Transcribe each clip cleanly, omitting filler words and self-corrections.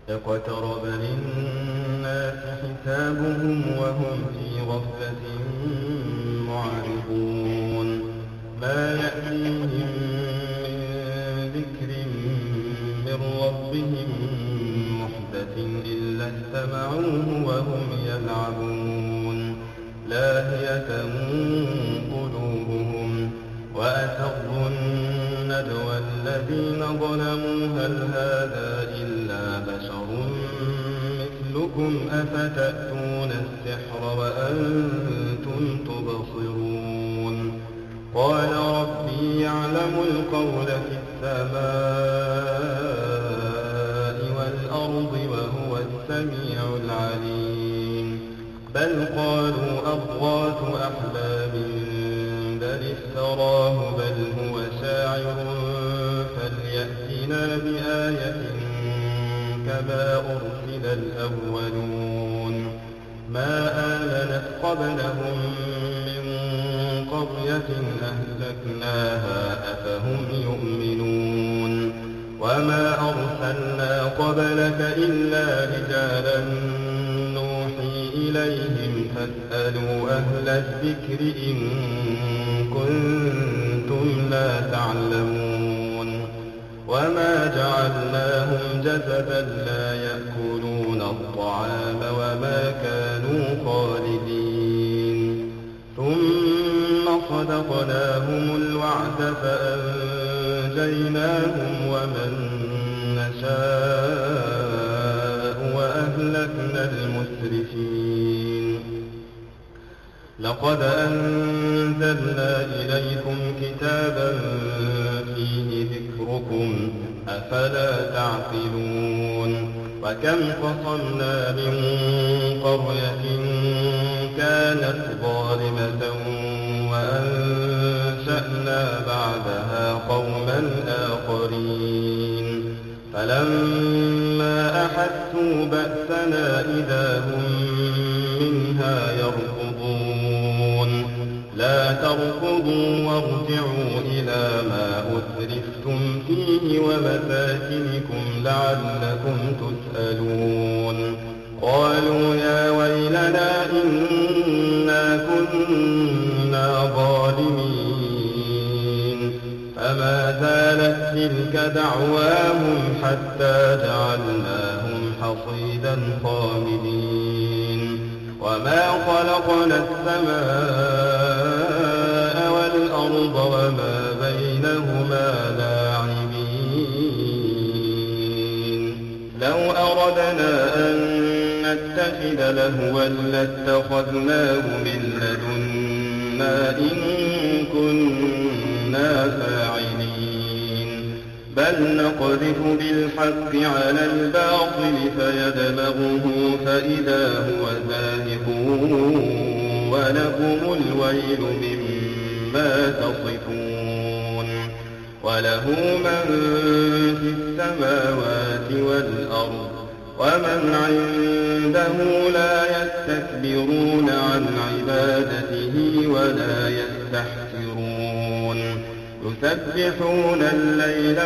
اقترب للناس حسابهم وهم في غفلة معرضون ما يأتيهم من ذكر من ربهم محدث إلا استمعوه وهم يلعبون لاهية قلوبهم وأسروا النجوى الذين ظلموا هل هذا إلا بشر مثلكم أفتأتون السحر وأنتم تبصرون قال ربي يعلم القول في السماء والأرض وهو السميع العليم بل قالوا أضغاث أحلام بل افتراه بل هو شاعر فليأتنا بآية كما أرسل الأولون ما آمنت قبلهم من قرية أهلكناها أفهم يؤمنون وما أرسلنا قبلك إلا رجالا نوحي إليهم فاسألوا أهل الذكر إن كنتم لا تعلمون وما جعلناهم جسدا لا يأكلون الطعام وما كانوا خالدين ثم صدقناهم الوعد فأنجيناهم ومن نشاء وأهلكنا المسرفين لقد أنزلنا إليكم كتابا فيه ذكركم أفلا تعقلون وكم قصمنا من قرية كانت ظالمة وأنشأنا بعدها قوما آخرين فلما أحسوا بأسنا إذا هم منها يركضون لا تركضوا وارجعوا إلى ما أسرفتم فيه ومساكنكم لعلكم تسألون قالوا يا ويلنا إنا كنا ظالمين فما زالت تلك دعواهم حتى جعلناهم حصيدا خامدين وما خلقنا السماء والأرض وما بينهما لاعبين لو أردنا أن نتخذ لهوا لاتخذناه من لدنا إن كنا فاعلين بل نقذف بالحق على الباطل فيدمغه فإذا هو زاهق ولكم الويل مما تصفون وله من في السماوات والأرض ومن عنده لا يستكبرون عن عبادته ولا يستحسرون يسبحون الليل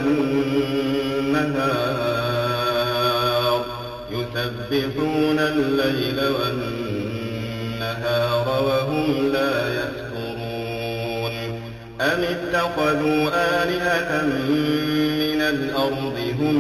والنهار وهم لا يفترون أم اتخذوا آلهة من الأرض هم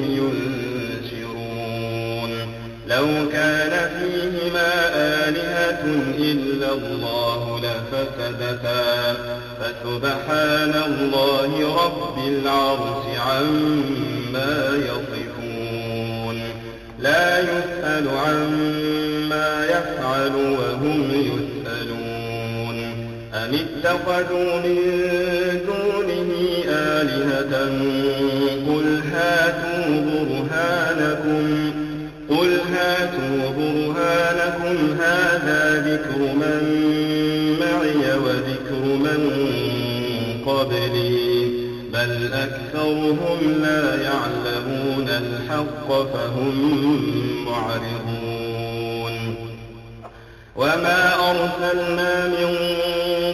ينشرون لو كان فيهما آلهة إلا الله لفسدتا فسبحان الله رب العرش عما يصفون لا يسأل عما يفعل وهم يسألون أم اتخذوا من دونه آلهة قل هاتوا برهانكم هذا ذكر من معي وذكر من قبلي بل أكثرهم لا يعلمون الحق فهم معرضون وما أرسلنا من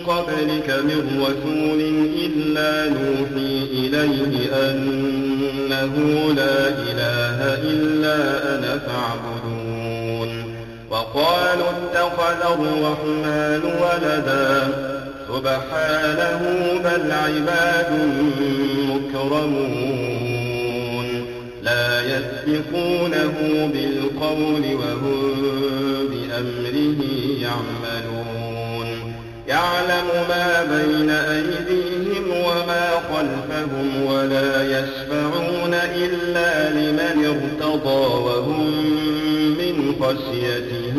قبلك من رسول إلا نوحي إليه أنه أنه لا إله إلا أنا فاعبدون وقالوا اتخذ الرحمن ولدا سبحانه بل عباد مكرمون لا يسبقونه بالقول وهم بأمره يعملون يعلم ما بين أيديهم وما خلفهم ولا يشفعون إلا لمن ارتضى وهم من خشيته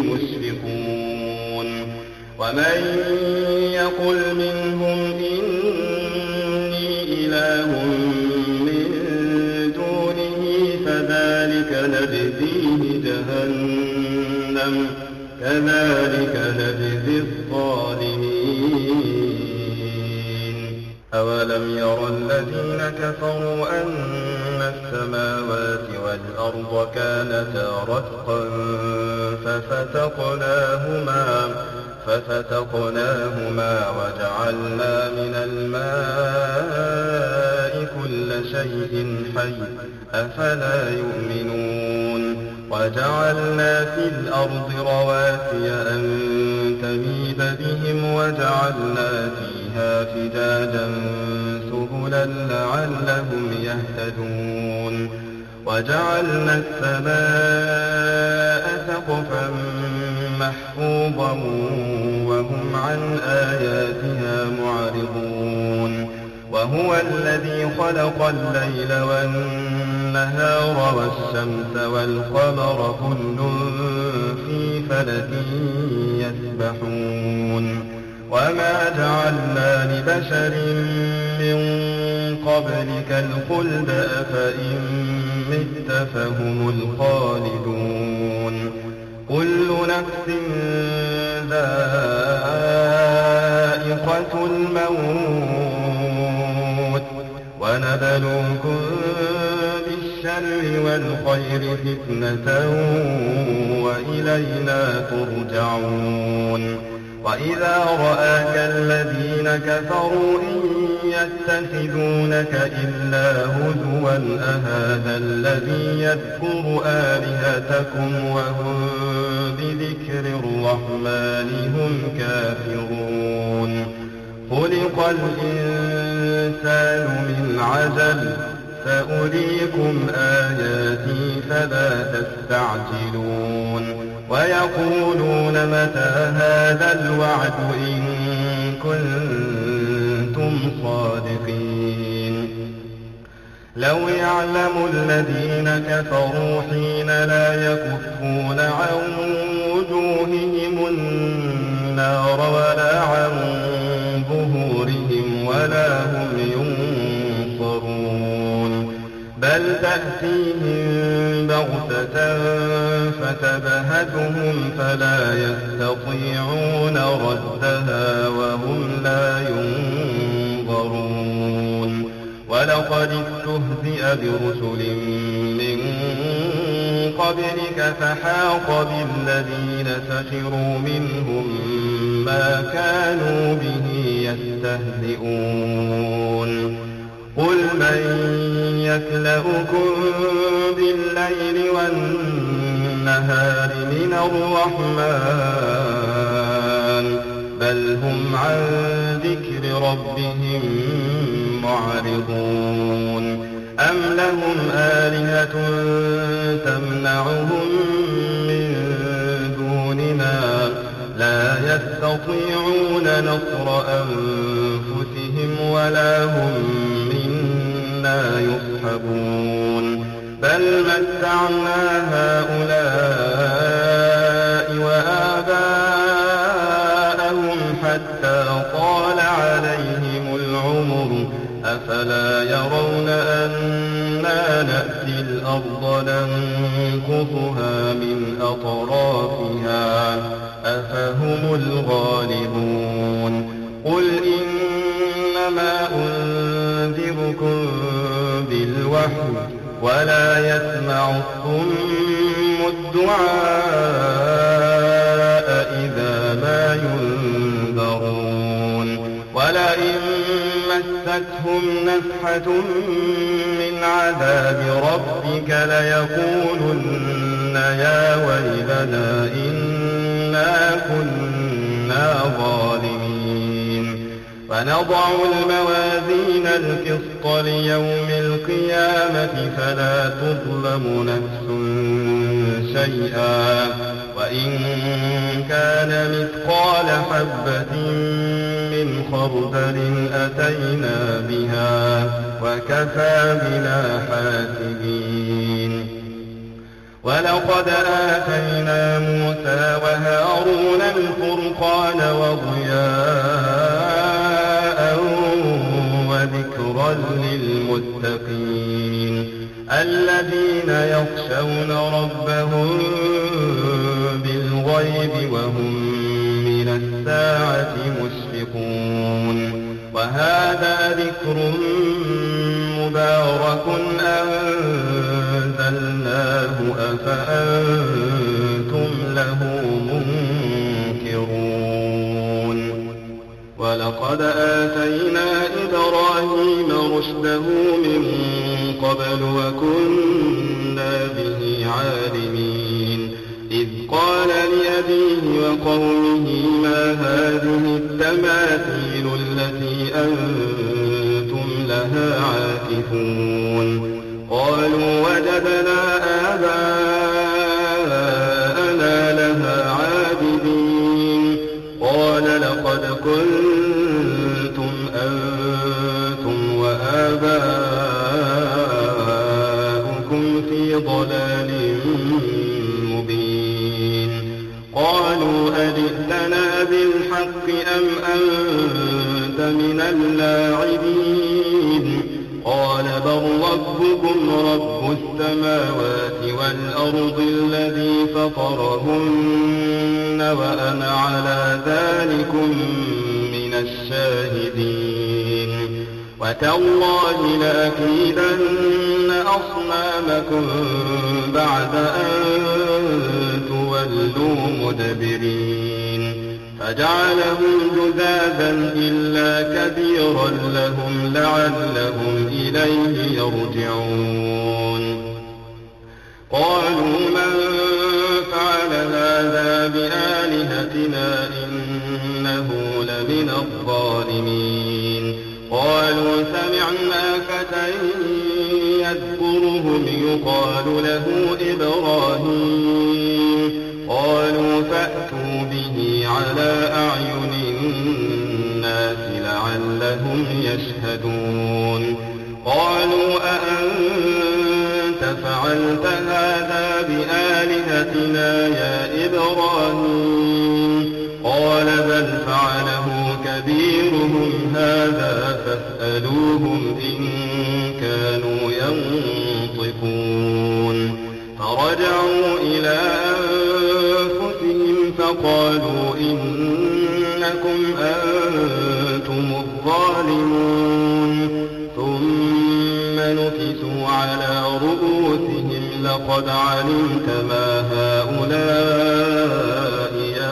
مشفقون ومن يقل منهم إني إله من دونه فذلك نجزيه جهنم كذلك نجزي الظالمين أولم ير الذين كفروا أن السماوات والأرض كانتا رتقا ففتقناهما وجعلنا من الماء كل شيء حي أفلا يؤمنون وجعلنا في الأرض رواسي أن تميد بهم وجعلنا فيها فجاجا سبلا لعلهم يهتدون وجعلنا السماء سقفا محفوظا وهم عن آياتها معرضون وهو الذي خلق الليل والنهار والشمس والقمر كل في فلك يسبحون وما جعلنا لبشر من قبلك الخلد أفإن مت فهم الخالدون كل نفس ذائقة الموت ونبلوكم بالشر والخير فتنة وإلينا ترجعون وإذا رآك الذين كفروا إن يتخذونك إلا هزوا أهذا الذي يذكر آلهتكم وهم بذكر الرحمن هم كافرون خلق الإنسان من عجل سأريكم آياتي فلا تستعجلون ويقولون متى هذا الوعد إن كنتم صادقين لو يعلم الذين كفروا حين لا يكفون عن وجوههم النار ولا عن ظهورهم ولا هم ينصرون بل تأتيهم بغتة فتبهتهم فلا يستطيعون ردها وهم لا ينظرون ولقد استهزئ برسل من قبلك فحاق بالذين سخروا منهم ما كانوا به يستهزئون قل من يكلؤكم بالليل والنهار من الرحمن بل هم عن ذكر ربهم معرضون أم لهم آلهة تمنعهم من دوننا لا يستطيعون نصر أنفسهم ولا هم منا يصحبون بل متعنا هؤلاء وآباءهم حتى طال عليهم العمر أفلا يرون أنا نأتي الأرض ننقصها من أطرافها أفهم الغالبون قل إنما أنذركم بالوحي ولا يسمع الصم الدعاء إذا ما ينذرون ولئن مس مستهم نفحة من عذاب ربك ليقولن يا ويلنا إنا كنا ظالمين ونضع الموازين القسط ليوم القيامة فلا تظلم نفس شيئا وإن كان مثقال حبة من خردل أتينا بها وكفى بنا حاسبين ولقد آتينا موسى وهارون الفرقان وضياء وذكرا للمتقين الذين يخشون ربهم بالغيب وهم من الساعة مشفقون وهذا ذكر مبارك أنزلناه أفأنتم له منكرون ولقد آتينا إبراهيم رشده من قبل وكنا به عالمين إذ قال لأبيه وقومه ما هذه التماثيل التي أنتم لها عاكفون قالوا وجدنا آباءنا لها عابدين قال لقد كنتم أنتم وآباؤكم في ضلال مبين قالوا أجئتنا بالحق أم أنت من اللاعبين قال بل ربكم رب السماوات والأرض الذي فطرهن وأنا على ذلكم من الشاهدين وتالله لأكيدن أصنامكم بعد أن تولوا مدبرين فجعلهم جذاذا إلا كبيرا لهم لعلهم إليه يرجعون قالوا من فعل هذا بآلهتنا إنه لمن الظالمين قالوا سمعنا فتى يذكرهم يقال له إبراهيم قالوا فأتوا به على أعين الناس لعلهم يشهدون قالوا أأنت فعلت هذا بآلهتنا يا إبراهيم قال بل فعله كبيرهم هذا فاسألوهم إن كانوا ينطقون فرجعوا إلى أنفسهم فقالوا إنكم أنتم الظالمون ثم نكسوا على رؤوسهم لقد علمت ما هؤلاء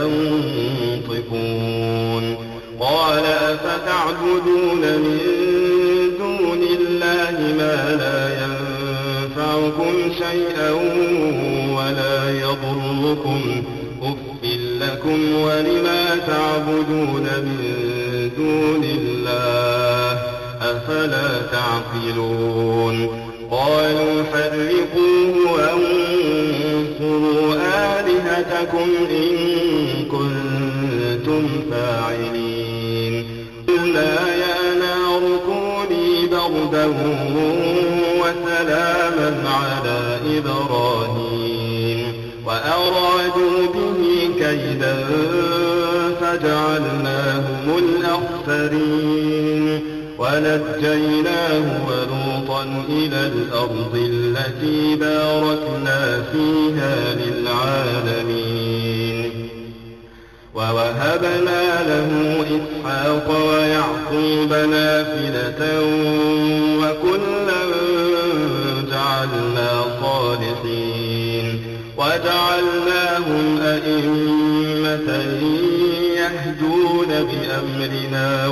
ينطقون قال أفتعبدون من دون الله ما لا ينفعكم شيئا ولا يضركم أف لكم ولما تعبدون من دون الله أفلا تعقلون قالوا حرقوه وانصروا آلهتكم إن كنتم فاعلين قلنا يا نار كوني بردا وسلاما على إبراهيم وأرادوا به كيدا فجعلناهم الأخسرين ونجيناه ولوطا إلى الأرض التي باركنا فيها للعالمين ووهبنا له إسحاق ويعقوب نافلة وكلا جعلنا صالحين وجعلناهم أئمة يهدون بأمرنا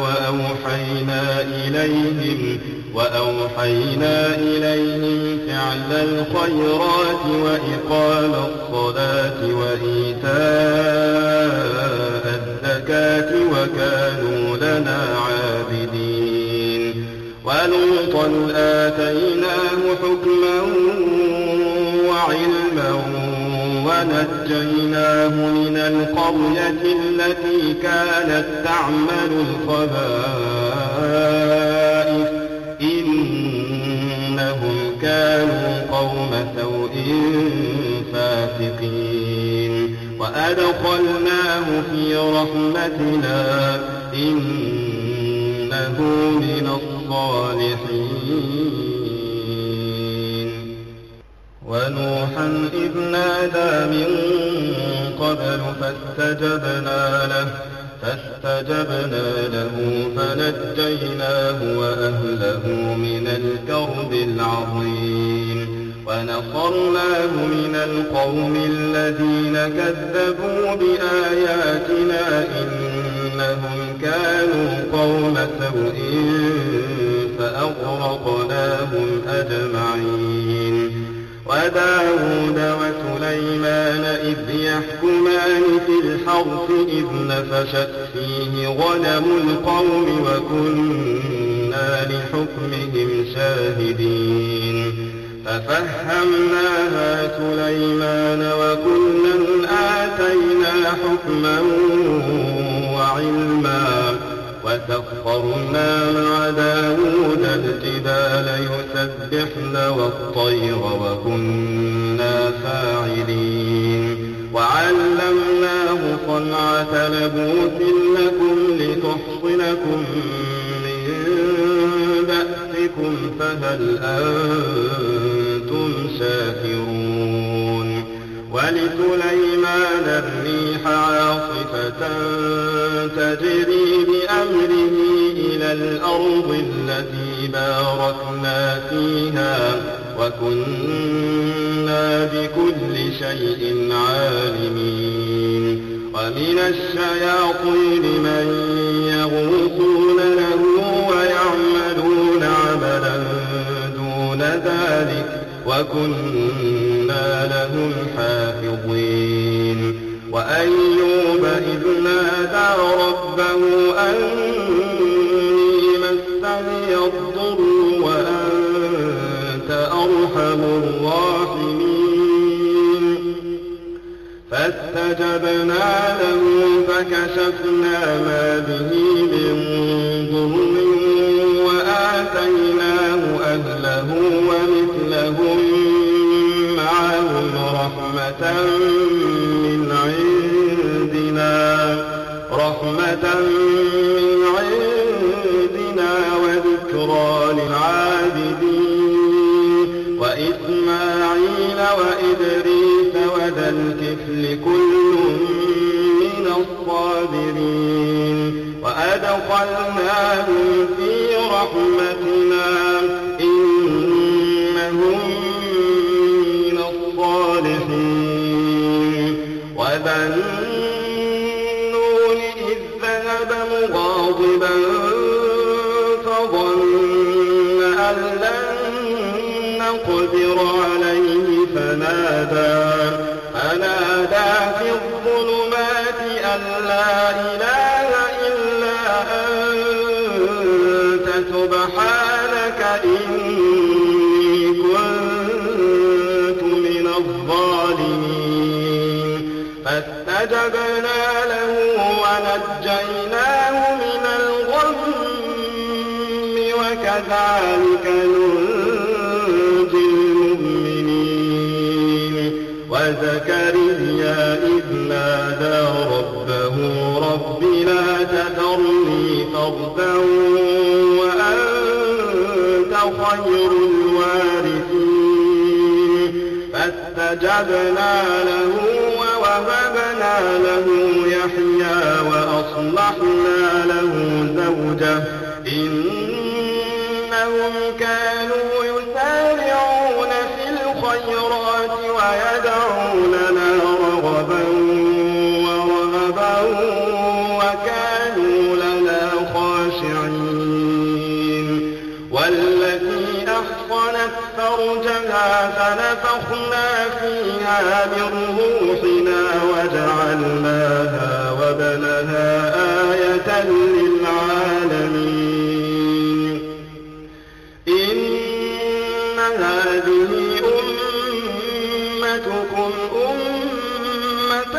وأوحينا إليهم فعل الخيرات وإقام الصلاة وإيتاء الزكاة وكانوا لنا عابدين ولوطا آتيناه حكما وعلما ونجيناه من القرية التي كانت تعمل الخبائث إنهم كانوا قوم سوء فاسقين وأدخلناه في رحمتنا إنه من الصالحين ونوحا إذ نادى من قبل فاستجبنا له فنجيناه وأهله من الكرب العظيم ونصرناه من القوم الذين كذبوا بآياتنا إنهم كانوا قوم سوء فأغرقناهم أجمعين وداود وسليمان إذ يحكمان في الحرث إذ نفشت فيه غنم القوم وكنا لحكمهم شاهدين ففهمناها سليمان وكلا آتينا حكما وعلما وسخرنا مع داود الجبال يسبحن والطير وكنا فاعلين وعلمناه صنعة لبوس لكم لتحصنكم من بأسكم فهل أنتم شاكرون ولسليمان الريح عاصفة تجري بأمره إلى الأرض التي باركنا فيها وكنا بكل شيء عالمين ومن الشياطين من يغوصون له ويعملون عملا دون ذلك وكنا لهم حافظين وأيوب إذ نادى ربه أني مسني الضر وأنت أرحم الراحمين فاستجبنا له فكشفنا ما به من ضر وآتيناه أهله ومثلهم معهم رحمة من عندنا وذكرى للعابدين وإسماعيل وإدريس وذا الكفل كل من الصابرين وأدخلناهم في رحمتنا إنهم من الصالحين وذا النون إذ ذهب مغاضبا فظن أن لن نقدر عليه فنادى في الظلمات أن لا إله إلا أنت سبحانك إني كنت من الظالمين فاستجبنا له ونجيناه من الغم وكذلك ننجي المؤمنين وزكريا إذ نادى ربه رب لا تذرني فردا وأنت خير الوارثين فاستجبنا له ووهبنا له يحيى وأصلحنا له زوجه إنهم كانوا يسارعون في الخيرات ويدعوننا رغبا ورهبا من روحنا وجعلناها وابنها آية للعالمين إن هذه أمتكم أمة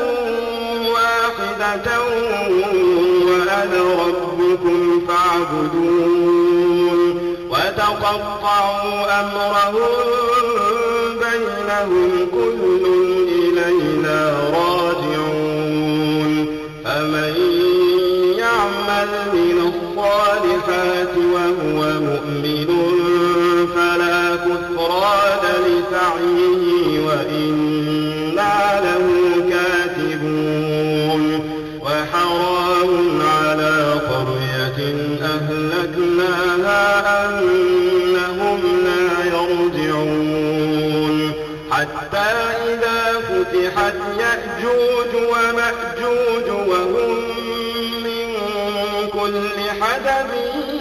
واحدة وأنا ربكم فاعبدون وتقطعوا أمرهم بينهم كل إلينا راجعون فمن يعمل من الصالحات وهو مؤمن فلا كفران لسعيه وإنا له كاتبون وحرام على قرية أهلكناها أنهم لا يرجعون حتى إذا فتحت يأجوج ومأجوج وهم من كل حدب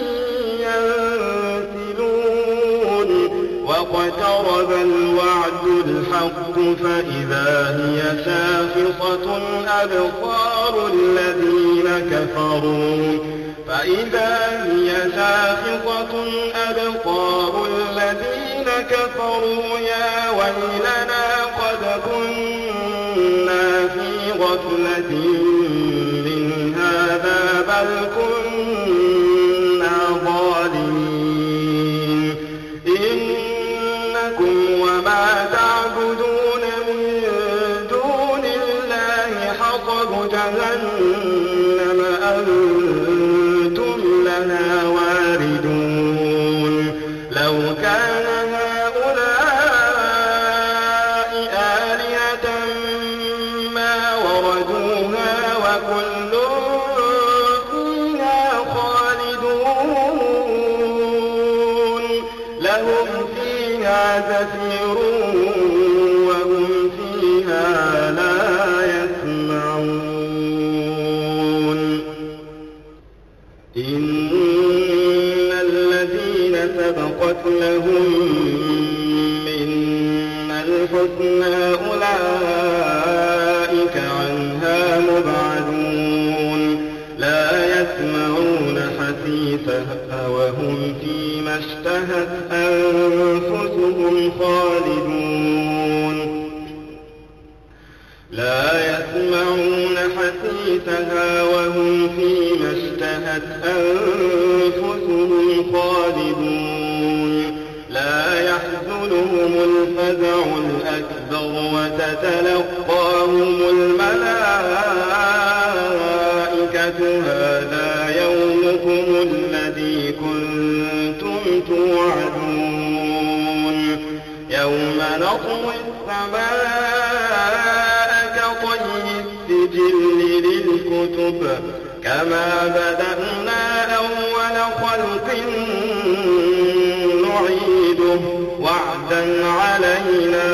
ينسلون واقترب الوعد الحق فإذا هي شاخصة أبصار الذين كفروا يا ويلنا قد كنا في غفلة من هذا بل كنا ظالمين إنكم وما تعبدون من دون الله حصب جهنم أنتم لها واردون لو كان هؤلاء آلهة ما وردوها وكل فيها خالدون لهم فيها زفير وهم فيها لا يسمعون إن الذين سبقت لهم منا الحسنى أولئك عنها مبعدون لا يسمعون حسيسها وهم فيما اشتهت أنفسهم خالدون لا يسمعون حسيسها وهم فيما اشتهت أنفسهم خالدون لا يحزنهم الفزع الأكبر وتتلقاهم الملائكة هذا يومكم الذي كنتم توعدون يوم نطوي السماء كطي السجل للكتب كما بدأنا أول خلق نعيده وعدا علينا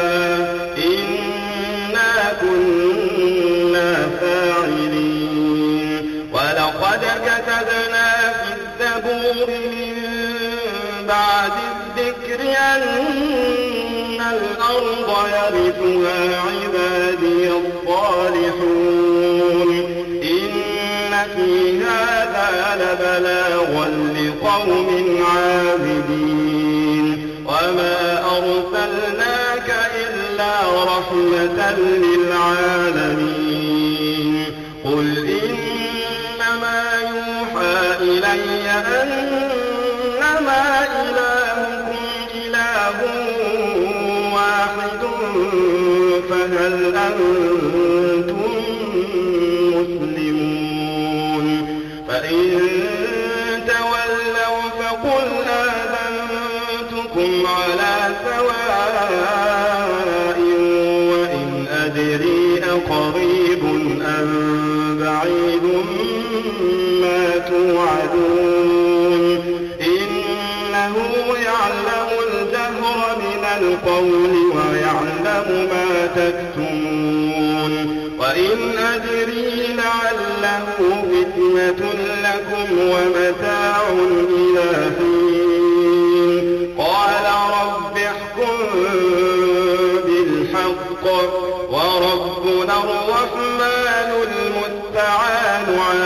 إنا كنا فاعلين ولقد كتبنا في الزبور من بعد الذكر أن الأرض يرثها عبادي الصالحون إن في هذا لبلاغا لقوم عابدين وما أرسلناك إلا رحمة للعالمين قل إنما يوحى إلي أنما إلهكم إله واحد فهل أنتم مسلمون فإن تولوا فقل آذنتكم على سواء وإن أدري أقريب أم بعيد ما توعدون إنه يعلم الجهر من القول ويعلم ما تكتمون وإن أدري لعله فتنة لكم ومتاع إلى حين قال رب احكم بالحق وربنا الرحمن المستعان